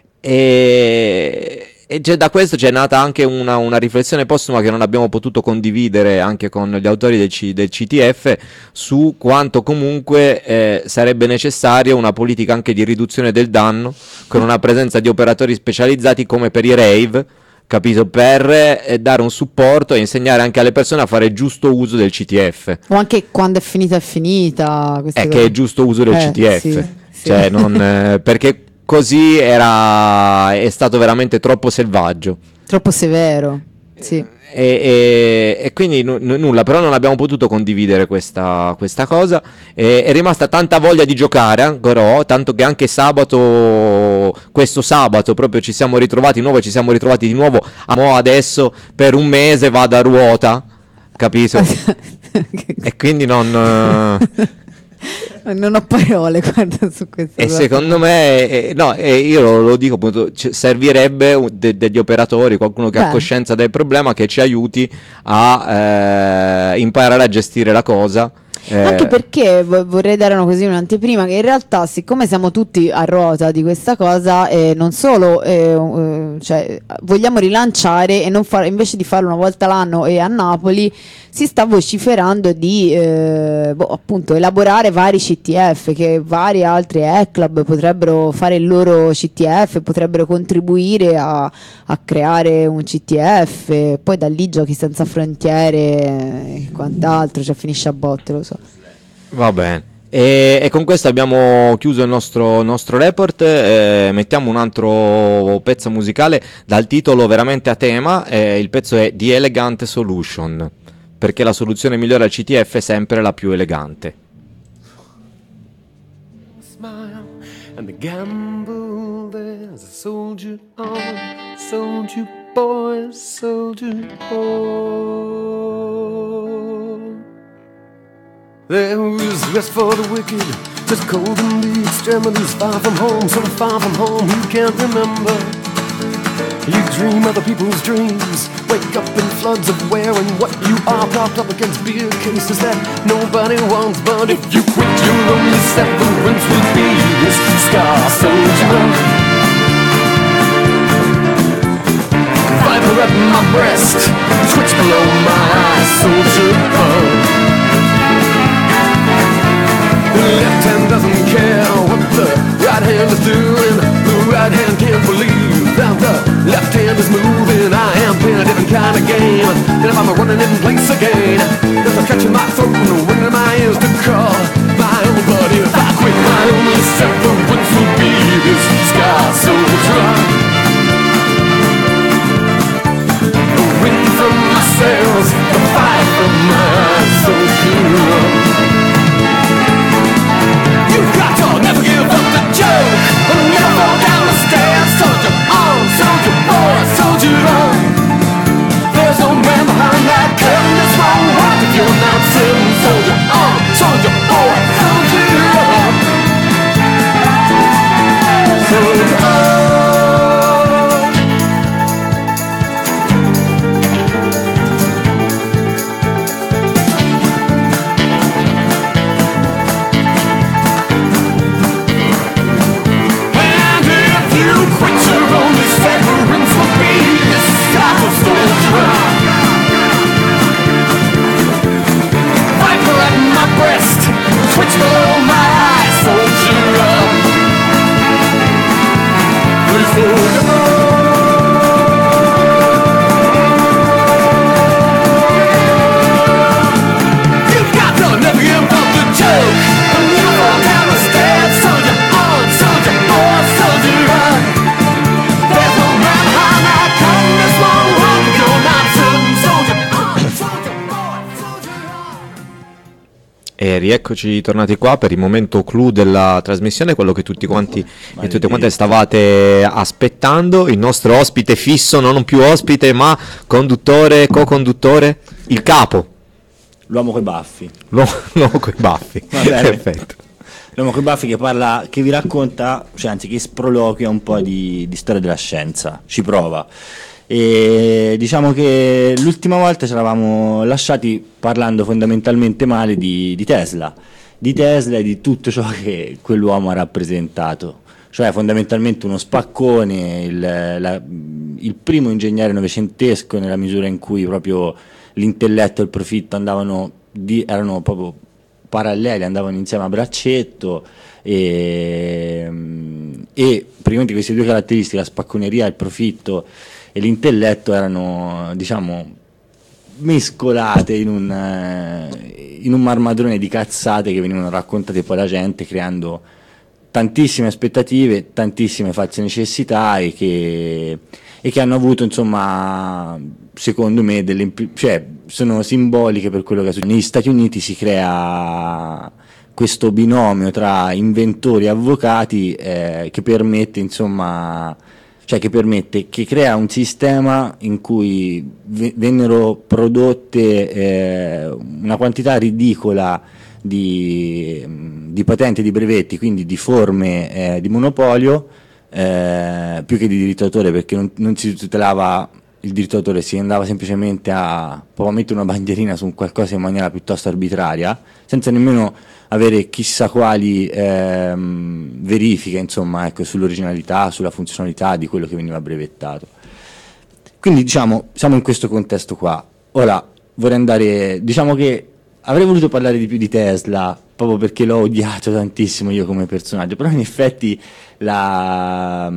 E da questo c'è nata anche una riflessione postuma che non abbiamo potuto condividere anche con gli autori del CTF, su quanto comunque sarebbe necessaria una politica anche di riduzione del danno, con una presenza di operatori specializzati come per i rave, capito, per dare un supporto e insegnare anche alle persone a fare giusto uso del CTF. O anche quando è finita queste cose. Che è giusto uso del CTF, sì. Cioè non perché così è stato veramente troppo selvaggio, troppo severo, sì. E quindi nulla, però non abbiamo potuto condividere questa cosa. È rimasta tanta voglia di giocare, però, tanto che anche questo sabato proprio ci siamo ritrovati di nuovo. Adesso per un mese vado a ruota, capito? E quindi non ho parole, guarda, su questo. E secondo me, io lo dico appunto, servirebbe degli operatori, qualcuno che ha coscienza del problema, che ci aiuti a imparare a gestire la cosa. Anche perché vorrei dare un'anteprima, che in realtà, siccome siamo tutti a ruota di questa cosa, non solo cioè, vogliamo rilanciare e non invece di farlo una volta l'anno e a Napoli, si sta vociferando di appunto elaborare vari CTF, che vari altri club potrebbero fare il loro CTF, potrebbero contribuire a creare un CTF, poi da lì Giochi Senza Frontiere e quant'altro, cioè finisce a botte, lo so. Va bene. E con questo abbiamo chiuso il nostro report. Mettiamo un altro pezzo musicale dal titolo veramente a tema. Il pezzo è The Elegant Solution, perché la soluzione migliore al CTF è sempre la più elegante. Smile and the gamble, there's a soldier on, soldier boy, soldier boy. There is rest for the wicked, just cold in the extremities, far from home, so far from home you can't remember. You dream other people's dreams, wake up in floods of where and what you are, propped up against beer cases that nobody wants. But if you quit, your only severance will be this scar soldier. Viper at my breast, twitch below my eyes, soldier boy. The left hand doesn't care what the right hand is doing. The right hand can't believe that the left hand is moving. I am playing a different kind of game, and if I'm running in place again, there's a catch in my throat and a ring in my ears to call my own. But if I quit, my only severance will be this sky soldier. The wind from my sails, the fire from my eyes, soldier. You've got to never give up the joke, never fall down the stairs. Soldier on, soldier boy, soldier on. There's no man behind that curtain that's wrong heart if you're not serving. Soldier on, soldier boy, E rieccoci tornati qua per il momento clou della trasmissione, quello che tutti quanti e tutte quante stavate aspettando, il nostro ospite fisso, non più ospite ma conduttore, co-conduttore, il capo. L'uomo coi baffi. L'uomo coi baffi. Va bene. Perfetto. L'uomo coi baffi che parla, che vi racconta, cioè anzi che sproloquia un po' di storia della scienza, ci prova. E diciamo che l'ultima volta ci eravamo lasciati parlando fondamentalmente male di Tesla e di tutto ciò che quell'uomo ha rappresentato, cioè fondamentalmente uno spaccone, il primo ingegnere novecentesco, nella misura in cui proprio l'intelletto e il profitto erano proprio paralleli, andavano insieme a braccetto, e praticamente queste due caratteristiche, la spacconeria e il profitto e l'intelletto, erano, diciamo, mescolate in un marmadrone di cazzate che venivano raccontate poi alla gente, creando tantissime aspettative, tantissime false necessità, e che hanno avuto, insomma, secondo me cioè sono simboliche per quello che è successo. Negli Stati Uniti si crea questo binomio tra inventori e avvocati, che permette, insomma, che crea un sistema in cui vennero prodotte una quantità ridicola di patenti e di brevetti, quindi di forme di monopolio, più che di diritto d'autore, perché non si tutelava il diritto d'autore, si andava semplicemente a proprio mettere una bandierina su qualcosa in maniera piuttosto arbitraria, senza nemmeno avere chissà quali verifiche, insomma, ecco, sull'originalità, sulla funzionalità di quello che veniva brevettato. Quindi, diciamo, siamo in questo contesto qua. Ora diciamo che avrei voluto parlare di più di Tesla, proprio perché l'ho odiato tantissimo io come personaggio, però in effetti la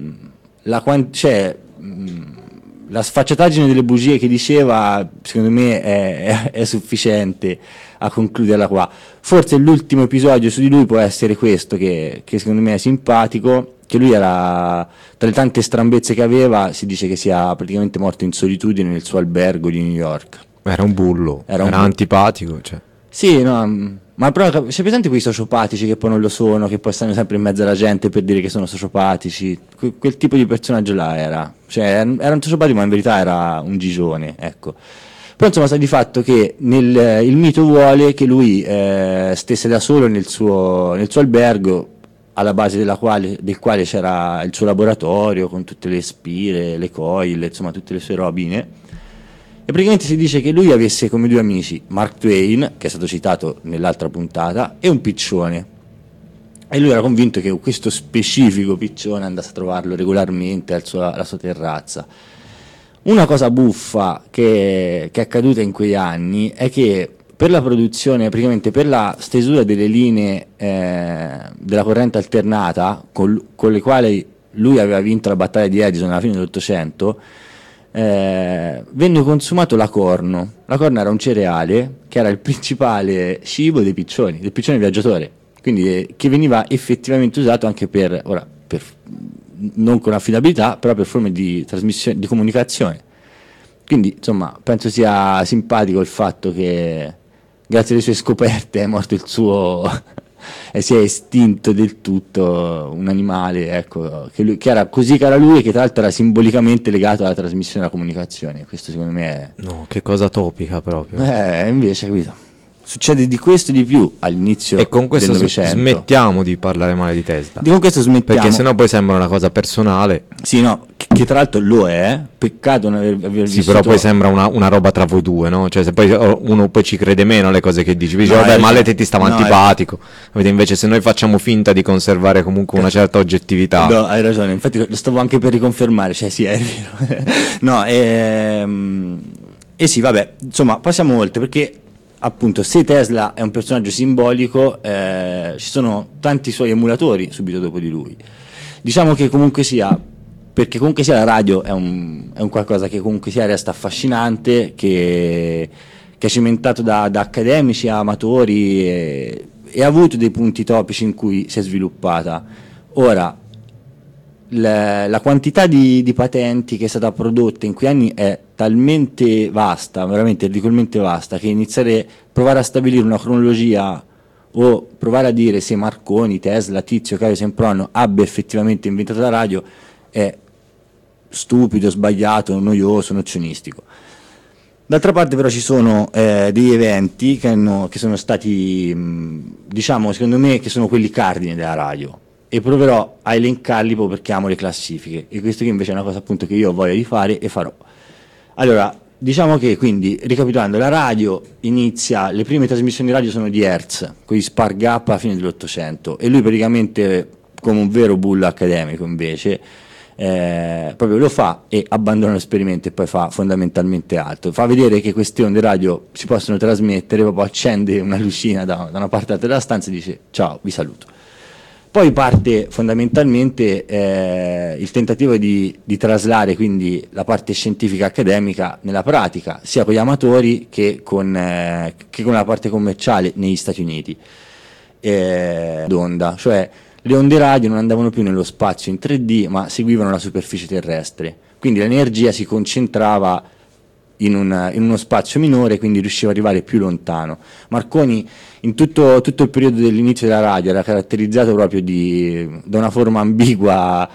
sfacciataggine delle bugie che diceva, secondo me, è sufficiente a concluderla qua. Forse l'ultimo episodio su di lui può essere questo, che secondo me è simpatico, che lui era, tra le tante strambezze che aveva, si dice che sia praticamente morto in solitudine nel suo albergo di New York. Era un bullo, era antipatico, cioè. Sì, no, ma però c'è presente quei sociopatici che poi non lo sono, che poi stanno sempre in mezzo alla gente per dire che sono sociopatici? Quel tipo di personaggio là era. Cioè, era un sociopatico, ma in verità era un gigione, ecco. Però insomma sta di fatto che il mito vuole che lui stesse da solo nel suo albergo, alla base del quale c'era il suo laboratorio con tutte le spire, le coil, insomma tutte le sue robine. E praticamente si dice che lui avesse come due amici Mark Twain, che è stato citato nell'altra puntata, e un piccione. E lui era convinto che questo specifico piccione andasse a trovarlo regolarmente alla sua terrazza. Una cosa buffa che è accaduta in quei anni è che per la produzione, praticamente per la stesura delle linee della corrente alternata, con le quali lui aveva vinto la battaglia di Edison alla fine dell'Ottocento, venne consumato l'acorno. L'acorno era un cereale che era il principale cibo del piccione viaggiatore, quindi che veniva effettivamente usato anche per non con affidabilità, però per forme di trasmissione, di comunicazione. Quindi, insomma, penso sia simpatico il fatto che grazie alle sue scoperte è morto il suo e si è estinto del tutto un animale, ecco, che era così caro a lui, e che tra l'altro era simbolicamente legato alla trasmissione della comunicazione. Questo secondo me è... No, che cosa topica proprio. Invece, capito? Succede di questo e di più all'inizio del Novecento. E con questo smettiamo di parlare male di Tesla. Con questo smettiamo. Perché sennò poi sembra una cosa personale. Sì, no, che tra l'altro lo è, peccato non aver vissuto... Sì, però poi sembra una roba tra voi due, no? Cioè, se poi uno poi ci crede meno alle cose che dici, dice, vabbè, ma a te ti stava antipatico. Invece se noi facciamo finta di conservare comunque una certa oggettività... No, hai ragione, infatti lo stavo anche per riconfermare, cioè sì, è vero. No, sì, vabbè, insomma, passiamo oltre, perché... Appunto, se Tesla è un personaggio simbolico, ci sono tanti suoi emulatori subito dopo di lui. Diciamo che comunque sia, perché comunque sia la radio è un qualcosa che comunque sia resta affascinante, che è cimentato da accademici a amatori, e ha avuto dei punti topici in cui si è sviluppata. Ora, la quantità di patenti che è stata prodotta in quei anni è talmente vasta, veramente ridicolmente vasta, che provare a stabilire una cronologia o provare a dire se Marconi, Tesla, Tizio, Caio, Sempronio abbia effettivamente inventato la radio è stupido, sbagliato, noioso, nozionistico. D'altra parte però ci sono degli eventi che sono stati, diciamo, secondo me, che sono quelli cardine della radio, e proverò a elencarli proprio perché amo le classifiche, e questo che invece è una cosa appunto che io ho voglia di fare e farò. Allora, diciamo che quindi, ricapitolando, la radio inizia, le prime trasmissioni radio sono di Hertz, con gli Spargap alla fine dell'800, e lui praticamente, come un vero bullo accademico invece, proprio lo fa e abbandona l'esperimento e poi fa fondamentalmente altro, fa vedere che queste onde radio si possono trasmettere, proprio accende una lucina da una parte all'altra della stanza e dice ciao, vi saluto. Poi parte fondamentalmente il tentativo di traslare quindi la parte scientifica accademica nella pratica, sia con gli amatori che con la parte commerciale negli Stati Uniti d'onda, cioè le onde radio non andavano più nello spazio in 3D, ma seguivano la superficie terrestre, quindi l'energia si concentrava in uno spazio minore, quindi riusciva ad arrivare più lontano. Marconi in tutto il periodo dell'inizio della radio era caratterizzato proprio da una forma ambigua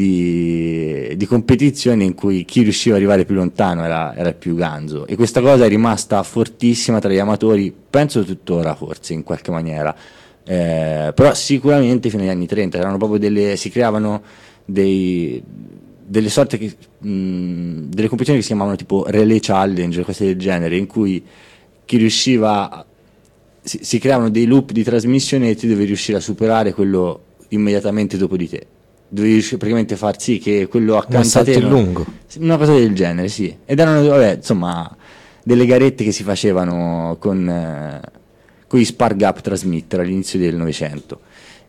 di competizione, in cui chi riusciva ad arrivare più lontano era il più ganzo, e questa cosa è rimasta fortissima tra gli amatori, penso tuttora forse in qualche maniera. Però sicuramente fino agli anni 30 erano proprio si creavano delle sorte delle competizioni che si chiamavano tipo Relay Challenge, cose del genere, in cui chi riusciva si creavano dei loop di trasmissione e tu dovevi riuscire a superare quello immediatamente dopo di te, dovevi praticamente far sì che quello accanto a te lungo, una cosa del genere, sì, ed erano insomma delle garette che si facevano con gli Spargap Transmitter all'inizio del Novecento.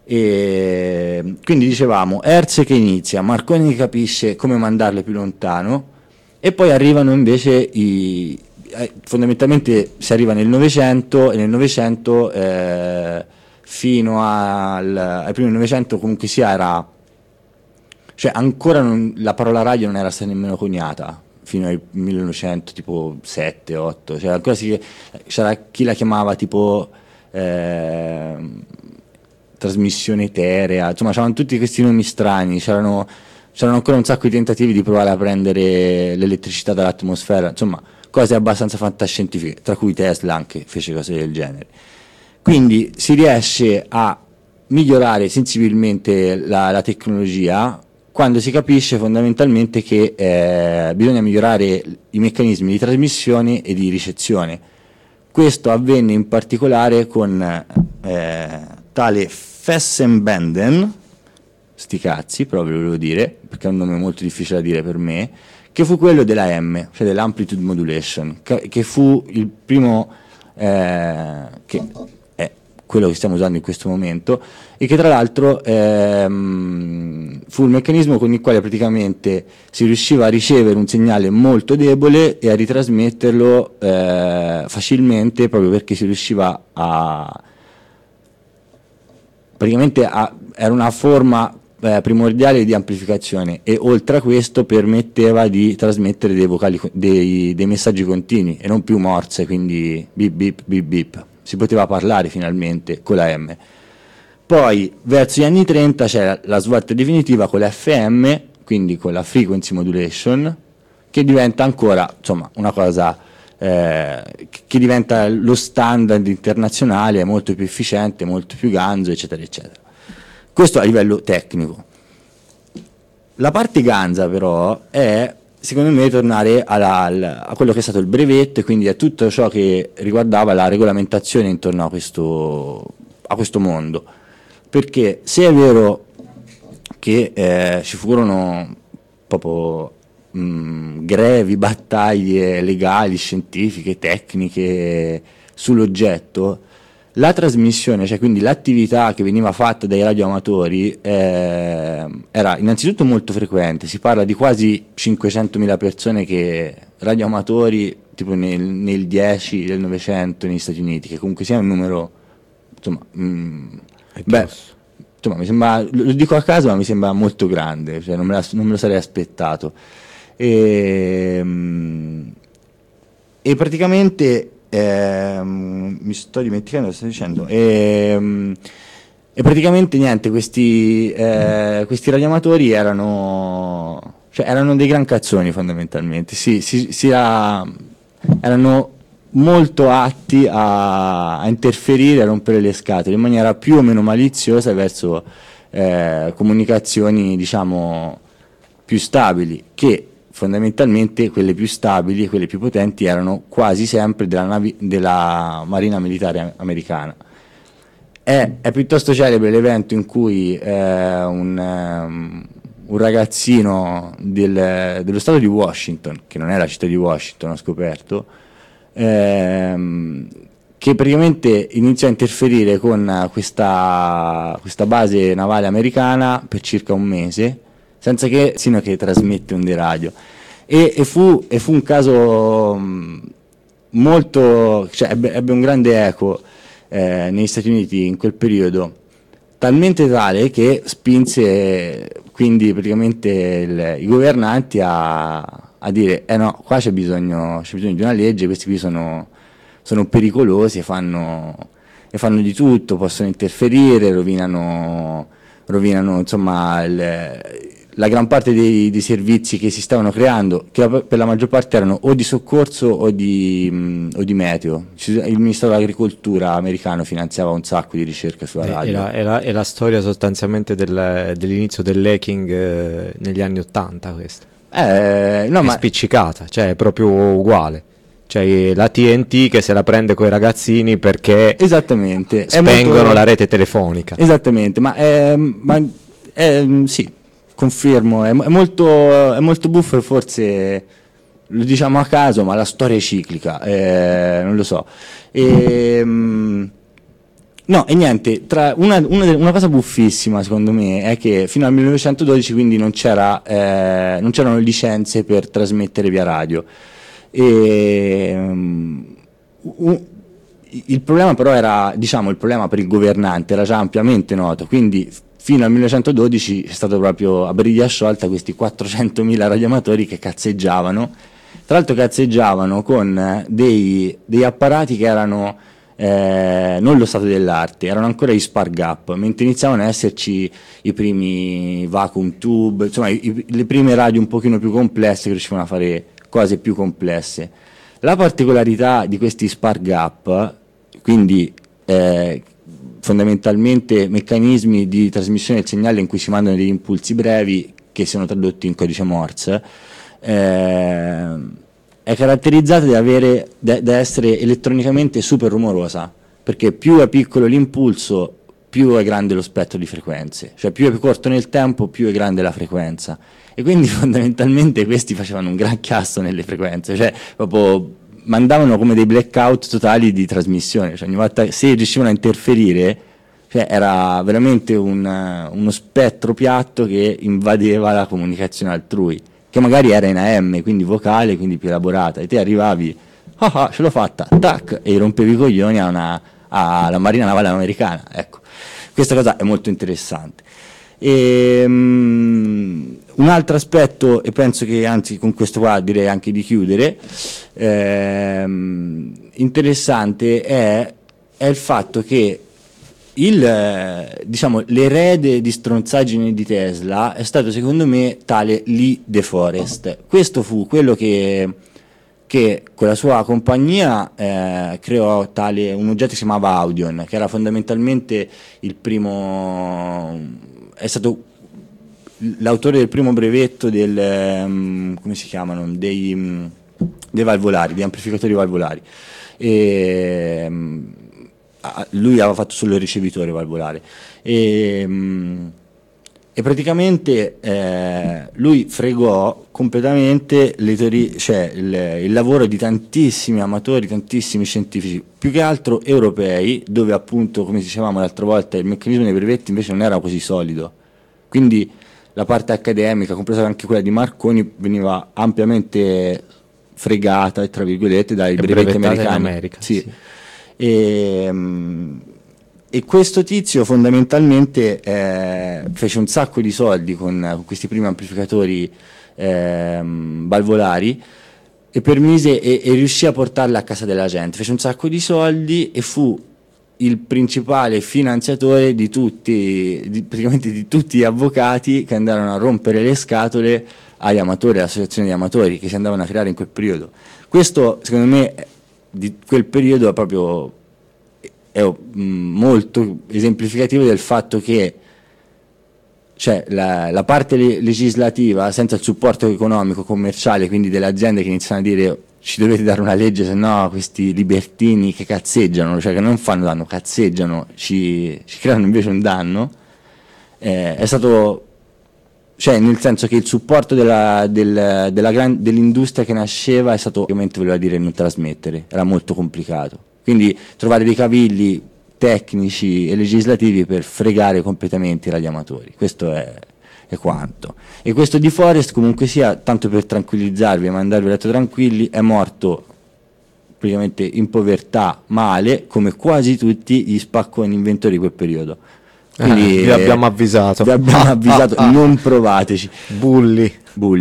E quindi dicevamo Hertz che inizia, Marconi capisce come mandarle più lontano, e poi arrivano invece fondamentalmente si arriva nel Novecento, e nel Novecento fino ai primi Novecento comunque sia cioè ancora la parola radio non era stata nemmeno coniata fino al 1900, tipo 7, 8, cioè ancora c'era chi la chiamava tipo trasmissione eterea, insomma c'erano tutti questi nomi strani, c'erano ancora un sacco di tentativi di provare a prendere l'elettricità dall'atmosfera, insomma cose abbastanza fantascientifiche, tra cui Tesla anche fece cose del genere. Quindi si riesce a migliorare sensibilmente la tecnologia quando si capisce fondamentalmente che bisogna migliorare i meccanismi di trasmissione e di ricezione. Questo avvenne in particolare con tale Fessenbenden, sti cazzi, proprio volevo dire, perché è un nome molto difficile da dire per me, che fu quello della M, cioè dell'amplitude modulation, che fu il primo, che è quello che stiamo usando in questo momento, e che tra l'altro fu il meccanismo con il quale praticamente si riusciva a ricevere un segnale molto debole e a ritrasmetterlo facilmente, proprio perché si riusciva era una forma primordiale di amplificazione, e oltre a questo permetteva di trasmettere dei messaggi continui e non più morse, quindi bip bip bip bip, si poteva parlare finalmente con la M. Poi verso gli anni 30 c'è la svolta definitiva con la FM, quindi con la frequency modulation, che diventa ancora insomma una cosa che diventa lo standard internazionale, è molto più efficiente, molto più ganzo, eccetera eccetera. Questo a livello tecnico. La parte ganza però è, secondo me, tornare a quello che è stato il brevetto, e quindi a tutto ciò che riguardava la regolamentazione intorno a questo mondo. Perché se è vero che ci furono proprio grevi battaglie legali, scientifiche, tecniche sull'oggetto, la trasmissione, cioè quindi l'attività che veniva fatta dai radioamatori era innanzitutto molto frequente, si parla di quasi 500.000 persone che radioamatori tipo nel 10 del Novecento negli Stati Uniti, che comunque sia un numero insomma insomma mi sembra, lo dico a caso, ma mi sembra molto grande, cioè non me lo sarei aspettato. E praticamente mi sto dimenticando cosa sto dicendo. E praticamente niente, questi radioamatori erano dei gran cazzoni fondamentalmente, erano molto atti a interferire, a rompere le scatole in maniera più o meno maliziosa verso comunicazioni diciamo più stabili, che fondamentalmente quelle più stabili e quelle più potenti erano quasi sempre della Marina Militare Americana. È piuttosto celebre l'evento in cui un ragazzino dello stato di Washington, che non è la città di Washington, ho scoperto, che praticamente iniziò a interferire con questa base navale americana per circa un mese, senza che sino che trasmette onde radio. E fu un caso molto, cioè ebbe un grande eco negli Stati Uniti in quel periodo, talmente tale che spinse quindi praticamente i governanti a dire no, qua c'è bisogno di una legge, questi qui sono pericolosi e fanno di tutto, possono interferire, rovinano insomma la gran parte dei servizi che si stavano creando, che per la maggior parte erano o di soccorso o di meteo. Il Ministero dell'Agricoltura americano finanziava un sacco di ricerca sulla radio. È la storia sostanzialmente dell'inizio dell'hacking negli anni '80 questa. È spiccicata, cioè è proprio uguale. Cioè la TNT che se la prende coi ragazzini perché esattamente spengono la rete telefonica. Esattamente, sì, confermo, è molto buffo e forse lo diciamo a caso, ma la storia è ciclica, non lo so. No, e niente, una cosa buffissima secondo me è che fino al 1912 quindi non c'erano licenze per trasmettere via radio. Il problema però era, diciamo, il problema per il governante era già ampiamente noto, quindi fino al 1912 è stato proprio a briglia sciolta questi 400.000 radioamatori che cazzeggiavano, tra l'altro cazzeggiavano con dei apparati che erano non lo stato dell'arte, erano ancora gli spark gap, mentre iniziavano a esserci i primi vacuum tube, insomma le prime radio un pochino più complesse che riuscivano a fare cose più complesse. La particolarità di questi spark gap, quindi fondamentalmente meccanismi di trasmissione del segnale in cui si mandano degli impulsi brevi che sono tradotti in codice Morse, è caratterizzata da essere elettronicamente super rumorosa, perché più è piccolo l'impulso, più è grande lo spettro di frequenze, cioè più è corto nel tempo, più è grande la frequenza. E quindi fondamentalmente questi facevano un gran chiasso nelle frequenze, cioè proprio mandavano come dei blackout totali di trasmissione, cioè ogni volta se riuscivano a interferire, cioè era veramente uno spettro piatto che invadeva la comunicazione altrui, che magari era in AM, quindi vocale, quindi più elaborata, e te arrivavi, ce l'ho fatta, tac, e rompevi i coglioni alla Marina Navale Americana, ecco. Questa cosa è molto interessante. Un altro aspetto, e penso che anzi con questo qua direi anche di chiudere, interessante è il fatto che diciamo, l'erede di stronzaggine di Tesla è stato secondo me tale Lee De Forest. Questo fu quello che con la sua compagnia creò un oggetto che si chiamava Audion, che era fondamentalmente è stato l'autore del primo brevetto come si chiamano, dei valvolari, degli amplificatori valvolari. Lui aveva fatto solo il ricevitore valvolare e praticamente lui fregò completamente il lavoro di tantissimi amatori, tantissimi scientifici, più che altro europei, dove appunto, come dicevamo l'altra volta, il meccanismo dei brevetti invece non era così solido, quindi la parte accademica, compresa anche quella di Marconi, veniva ampiamente fregata, tra virgolette, dai brevetti americani. In America, sì. E questo tizio fondamentalmente fece un sacco di soldi con questi primi amplificatori valvolari, e permise e riuscì a portarle a casa della gente, fece un sacco di soldi e fu il principale finanziatore di praticamente di tutti gli avvocati che andarono a rompere le scatole agli amatori, all'associazione di amatori che si andavano a creare in quel periodo. Questo, secondo me, di quel periodo è molto esemplificativo del fatto che, cioè, la parte legislativa, senza il supporto economico, commerciale, quindi delle aziende che iniziano a dire ci dovete dare una legge, se no questi libertini che cazzeggiano, cioè che non fanno danno, cazzeggiano, ci creano invece un danno, è stato, cioè, nel senso che il supporto dell'industria che nasceva è stato, ovviamente voleva dire non trasmettere, era molto complicato, quindi trovare dei cavilli tecnici e legislativi per fregare completamente i radioamatori, questo è quanto. E questo di Forest, comunque sia, tanto per tranquillizzarvi e mandarvi a letto tranquilli, è morto praticamente in povertà, male, come quasi tutti gli spacconi inventori di quel periodo. Quindi vi abbiamo avvisato. Vi abbiamo avvisato, non provateci. Bulli.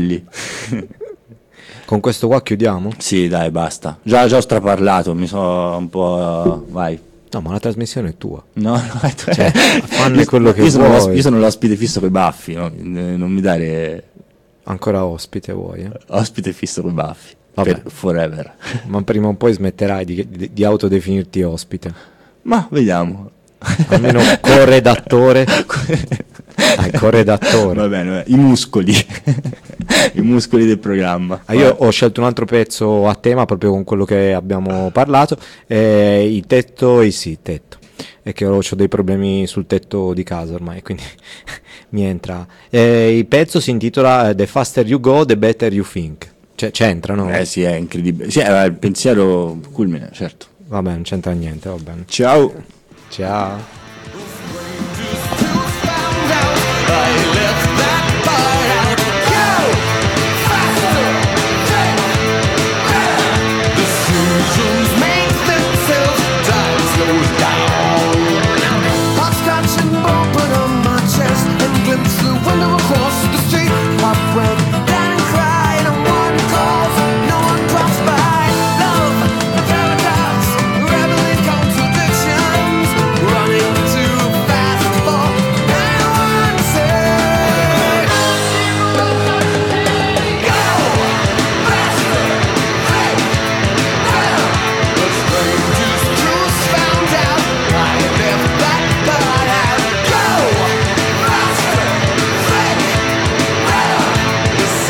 Con questo qua chiudiamo? Sì, dai, basta. Già ho straparlato, mi so un po'... Vai. No, ma la trasmissione è tua. No, cioè, fanne quello che vuoi. Io sono l'ospite fisso coi baffi, no? Non mi dare... Ancora ospite vuoi? Ospite fisso coi baffi. Vabbè. Per forever. Ma prima o poi smetterai di autodefinirti ospite. Ma vediamo. Almeno corredattore. Dai, corredattore. Va bene, i muscoli. I muscoli del programma. Io ho scelto un altro pezzo a tema proprio con quello che abbiamo parlato, il tetto, tetto. È che ho dei problemi sul tetto di casa ormai, quindi mi entra. Il pezzo si intitola The Faster You Go, The Better You Think. Cioè, c'entra, no? Sì, è incredibile. Sì, è il pensiero culmine, certo. Vabbè, non c'entra niente, va bene. Ciao. Ciao.